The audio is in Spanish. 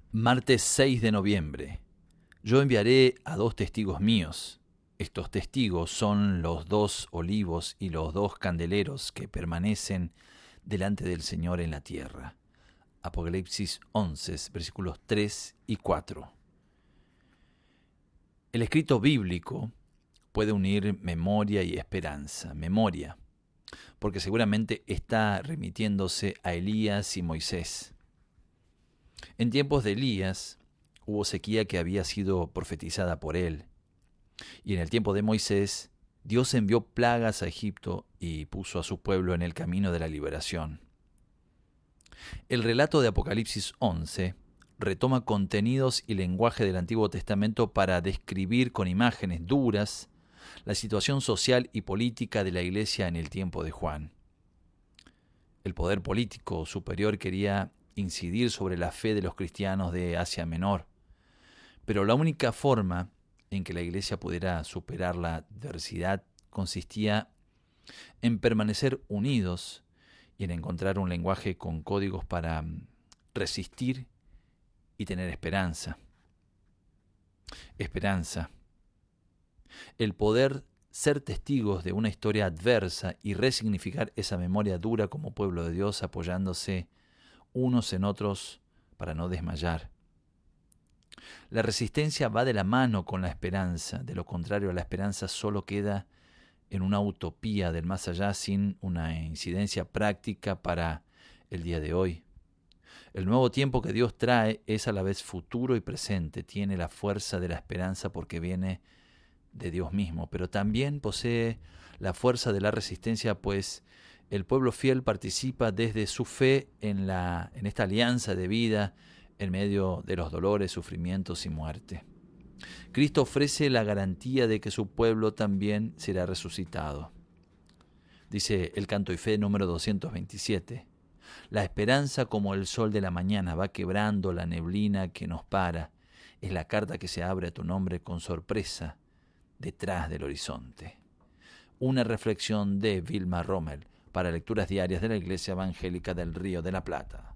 Martes 6 de noviembre. Yo enviaré a 2 testigos míos. Estos testigos son los 2 olivos y los 2 candeleros que permanecen delante del Señor en la tierra. Apocalipsis 11, versículos 3 y 4. El escrito bíblico puede unir memoria y esperanza. Memoria, porque seguramente está remitiéndose a Elías y Moisés. En tiempos de Elías hubo sequía que había sido profetizada por él. Y en el tiempo de Moisés, Dios envió plagas a Egipto y puso a su pueblo en el camino de la liberación. El relato de Apocalipsis 11 retoma contenidos y lenguaje del Antiguo Testamento para describir con imágenes duras la situación social y política de la iglesia en el tiempo de Juan. El poder político superior quería incidir sobre la fe de los cristianos de Asia Menor, pero la única forma en que la iglesia pudiera superar la adversidad consistía en permanecer unidos y en encontrar un lenguaje con códigos para resistir y tener esperanza. Esperanza. El poder ser testigos de una historia adversa y resignificar esa memoria dura como pueblo de Dios apoyándose unos en otros para no desmayar. La resistencia va de la mano con la esperanza. De lo contrario, la esperanza solo queda en una utopía del más allá sin una incidencia práctica para el día de hoy. El nuevo tiempo que Dios trae es a la vez futuro y presente. Tiene la fuerza de la esperanza porque viene de Dios mismo, pero también posee la fuerza de la resistencia, pues el pueblo fiel participa desde su fe en esta alianza de vida en medio de los dolores, sufrimientos y muerte. Cristo ofrece la garantía de que su pueblo también será resucitado. Dice el Canto y Fe número 227. La esperanza como el sol de la mañana va quebrando la neblina que nos para. Es la carta que se abre a tu nombre con sorpresa detrás del horizonte. Una reflexión de Vilma Rommel para lecturas diarias de la Iglesia Evangélica del Río de la Plata.